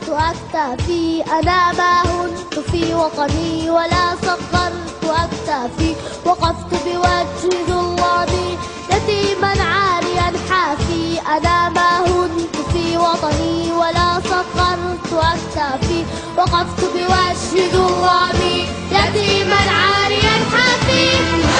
أكتافي. أنا ما هنت في وطني ولا صغرت أكتافي، وقفت بوجه ظلامي يتيما عاريا حافي. أنا ما هنت في وطني ولا صغرت أكتافي، وقفت بوجه ظلامي يتيما عاريا حافي.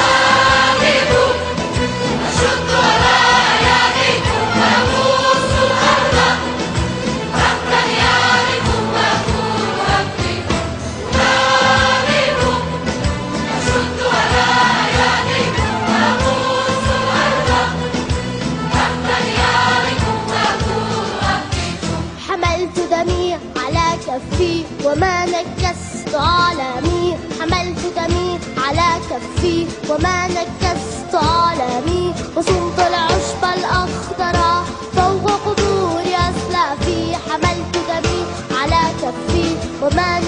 أشد ولا يديكم أبوس الأرض، حتى يعرفوا أكون أبيكم أناهبكم. أشد ولا يديكم أبوس الأرض، حتى يعرفوا أكون أبيكم. حملت دمي على كفي وما نكست عالمي، حملت دمي على كفي وما نكست عالمي، وصمت العشب الأخضر فوق قبور أسلافي. حملت دمي على كفي وما